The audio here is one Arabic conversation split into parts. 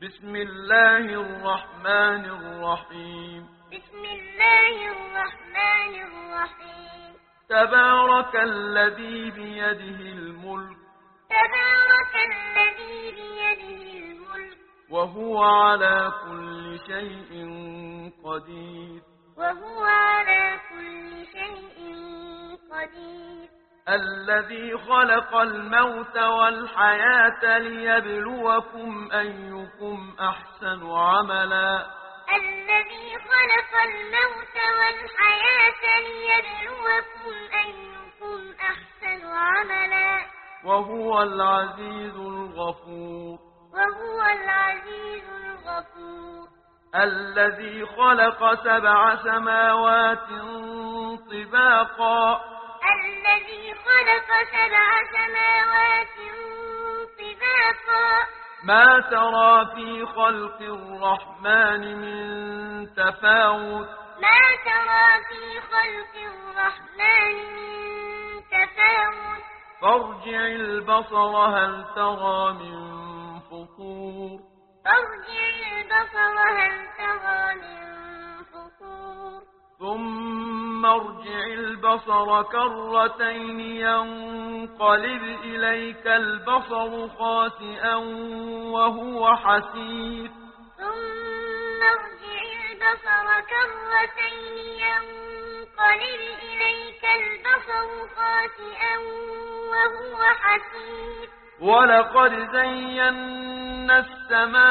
بسم الله الرحمن الرحيم. بسم الله الرحمن الرحيم. تبارك الذي بيده الملك. تبارك الذي بيده الملك. وهو على كل شيء قدير. وهو على كل شيء قدير. الذي خلق الموت والحياة ليبلوكم أيكم أحسن عملا. الذي خلق الموت والحياة ليبلوكم أيكم أحسن عملا. وهو العزيز الغفور. وهو العزيز الغفور. الذي خلق 7 سماوات طباقا. الذي خلق 7 سماوات طباقا. ما ترى في خلق الرحمن من تفاوت. ما ترى في خلق الرحمن من تفاوت. فارجع البصر هل ترى من فطور. فارجع البصر هل ترى من فطور. ثم ارجع البصر كرتين ينقلب إليك البصر خاسئا وهو حسير. ثم ارجع البصر كرتين ينقلب إليك البصر خاسئا وهو حسير. ولقد زينا السماء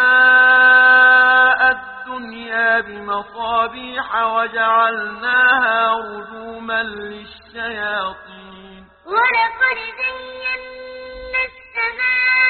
الدنيا بمصابيح وجعلناها رجوما للشياطين. ولقد زينا السماء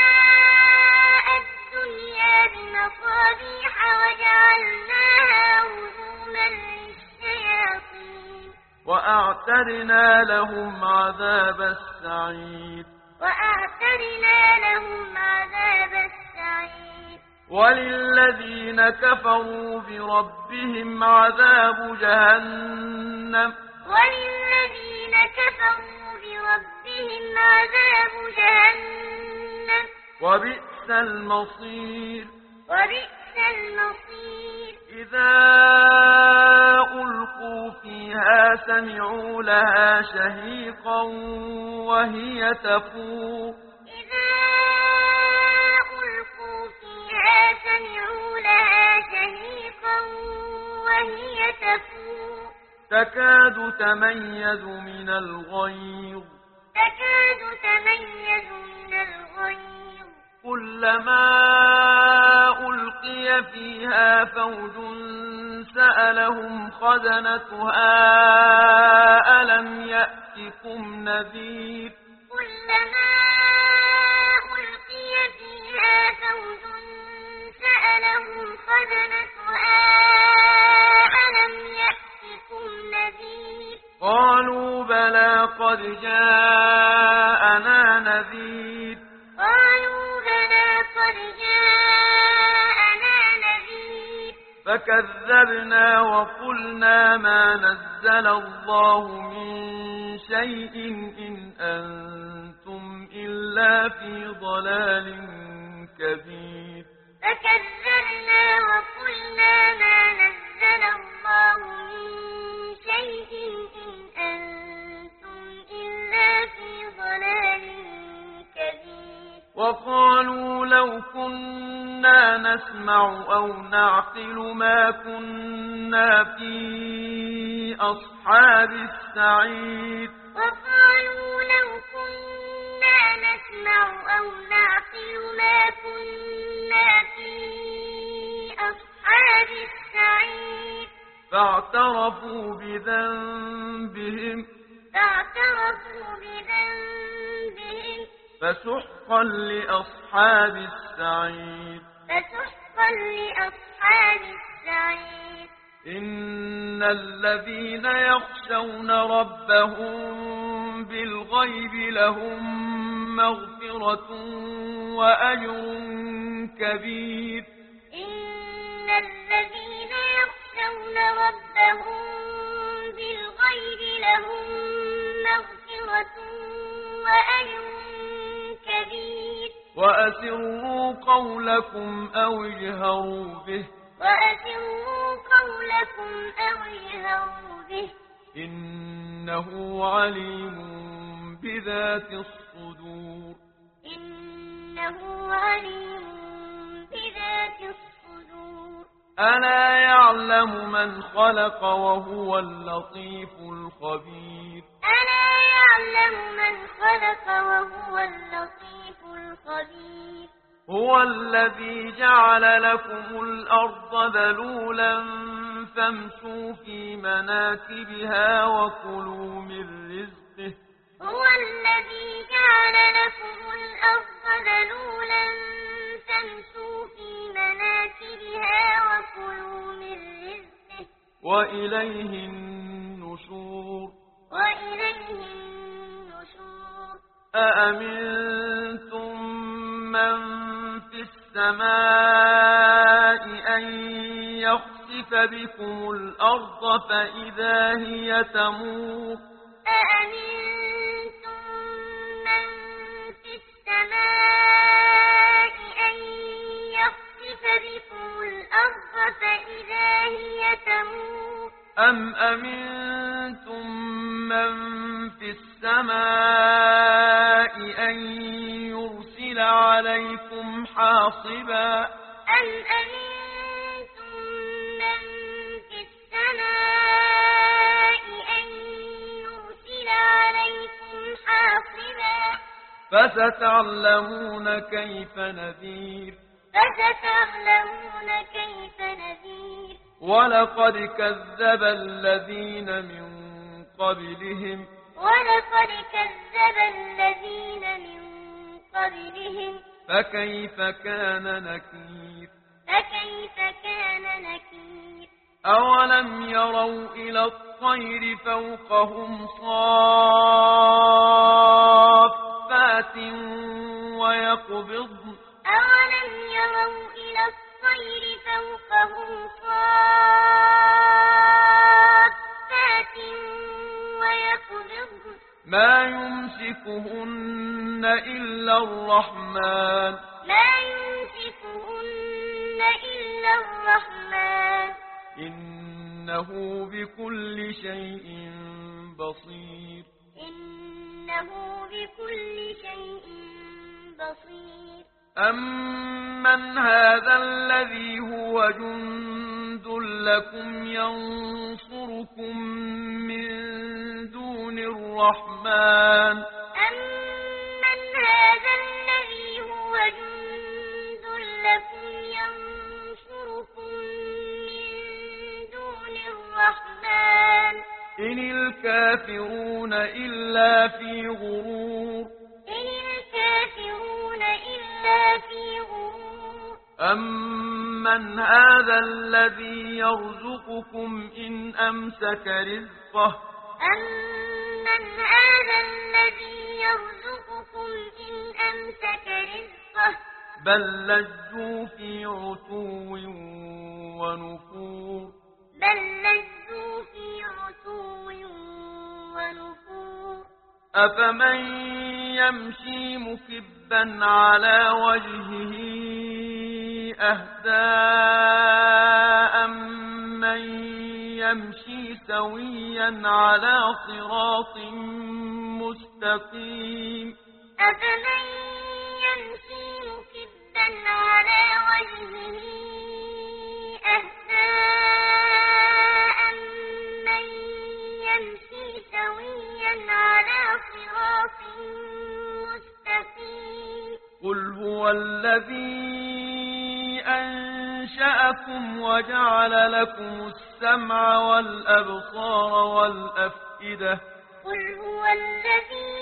الدنيا بمصابيح وجعلناها رجوما للشياطين. وأعتدنا لهم عذاب السعير. وأعتدنا لهم عذاب السعير. وللذين كفروا بربهم عذاب جهنم. وللذين كفروا بربهم عذاب جهنم. وبئس المصير. وبئس المصير. إذا ألقوا فيها سمعوا لها شهيقا وهي تفور. إذا ألقوا فيها سمعوا لها شهيقا وهي تفور. تكاد تميز من الغيظ. تكاد تميز من الغيظ. كلما ألقي فيها فوج سألهم خزنتها ألم يأتكم نذير. كلما ألقي فيها فوج سألهم خزنتها ألم يأتكم نذير. قالوا بلى قد جاءنا نذير. قالوا بلى قد جاءنا نذير. فكذبنا وقلنا ما نزل الله من شيء إن أنتم إلا في ضلال كبير. فكذبنا وقلنا ما نزل الله من شيء إن أنتم إلا في ضلال كبير. وقالوا لو كنا نسمع أو نعقل ما كنا في أصحاب السعير. وقالوا لو كنا نسمع أو نعقل ما كنا في أصحاب السعير. فاعترفوا بذنبهم. فاعترفوا بذنبهم. فسحقا لأصحاب السعير. فسحقا لأصحاب السعير. إن الذين يخشون ربهم بالغيب لهم مغفرة وأجر كبير. إن الذين يخشون ربهم بالغيب لهم مغفرة وأجر كبير. وأسروا قولكم أو اجهروا به وأسروا قولكم أو اجهروا به إنه عليم بذات الصدور إنه عليم بذات الصدور ألا يعلم من خلق وهو اللطيف الخبير ألا يعلم من خلق وهو اللطيف الخبير هو الذي جعل لكم الأرض ذلولا فامشوا في مناكبها وكلوا من رزقه هو الذي جعل لكم الأرض ذلولا فامشوا في مناكبها وكلوا من رزقه وإليه النشور وإليه النشور أأمنتم من في السماء أن يخسف بكم الأرض فإذا هي تمور أأمنتم من في السماء أن يخسف بكم الأرض فإذا هي تمور أم أمنتم من في السماء أن يرسل عليكم حاصبا أم أمنتم من في السماء أن يرسل عليكم حاصبا فستعلمون كيف نذير فستعلمون كيف نذير ولقد كذب الذين من قبلهم ولقد كذب الذين من قبلهم فكيف كان نكير فكيف كان نكير أولم يروا إلى الطير فوقهم صافات ويقبضن أولم يروا إلى الطير فوقهم صافات ويقبضن ما يمسكهن إلا الرحمن ما يمسكهن إلا الرحمن إنه بكل شيء بصير إنه بكل شيء بصير أمن هذا الذي هو جند لكم ينصركم من دون الرحمن أمن هذا الذي هو جند لكم ينصركم من دون الرحمن إن الكافرون إلا في غرور إن الكافرون إلا في غرور أمن هذا الذي يرزقكم إن أمسك رزقه أمن هذا الذي يرزقكم إن أمسك رزقه بل لجوا في عتو ونفور بل لجوا في عتو ونفور أفمن يمشي مكبا على وجهه أهدى أمن يمشي سويا على صراط مستقيم أفمن يمشي مكبا على وجهه أهدى أمن يمشي سويا على صراط مستقيم قل هو الذي أنشأكم وجعل لكم السمع والأبصار والأفئدة قل هو الذي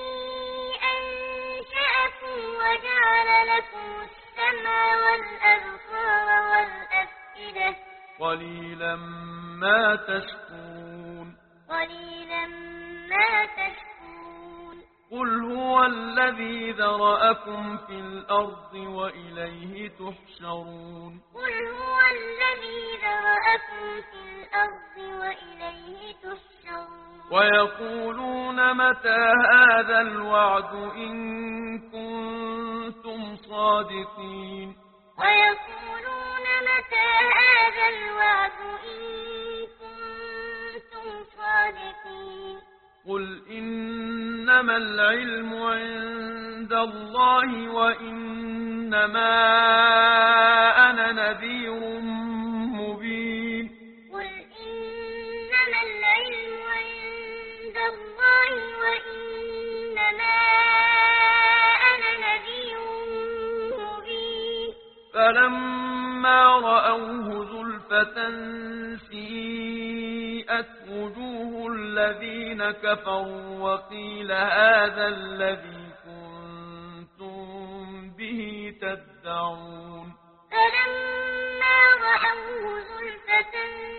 أنشأكم وجعل لكم السمع والأبصار والأفئدة قليلا ما تشكرون قليلا ما تشكرون قل هو الذي ذرأكم في الأرض وإليه تحشرون قل هو الذي ذرأكم في الأرض وإليه تحشرون ويقولون متى هذا الوعد إن كنتم كنتم صادقين ويقولون متى هذا الوعد إن كنتم صادقين قل إنما العلم عند الله وإنما أنا نذير مبين قل إنما العلم عند الله وإنما أنا نذير مبين فلما رأوه زلفة سيئت وجوه الذين كفروا وقيل هذا الذي كنتم به تدعون فلما رأوه زلفة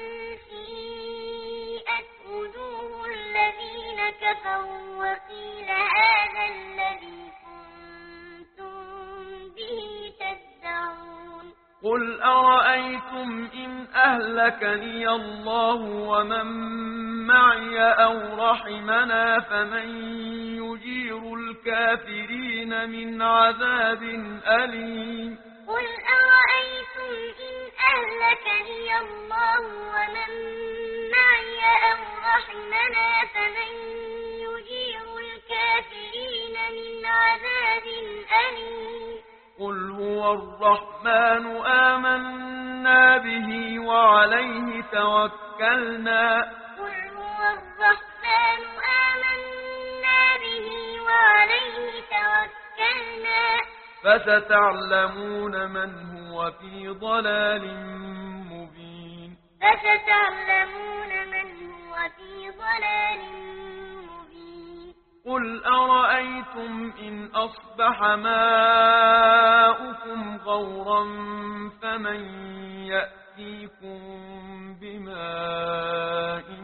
سيئت وجوه الذين كفروا وقيل هذا الذي كنتم به تدعون قل أرأيتم إن أهلكني الله ومن معي أو رحمنا فمن يجير الكافرين من عذاب أليم قل أرأيتم إن أهلكني الله ومن معي أو رحمنا فمن يجير الكافرين من عذاب أليم قل هو الرحمن آمنا به وعليه توكلنا قل هو الرحمن آمنا به وعليه توكلنا فستعلمون من هو في ضلال مبين فستعلمون من هو في ضلال مبين قل أرأيتم إن أصبح ماؤكم غورا فمن يأتيكم بماء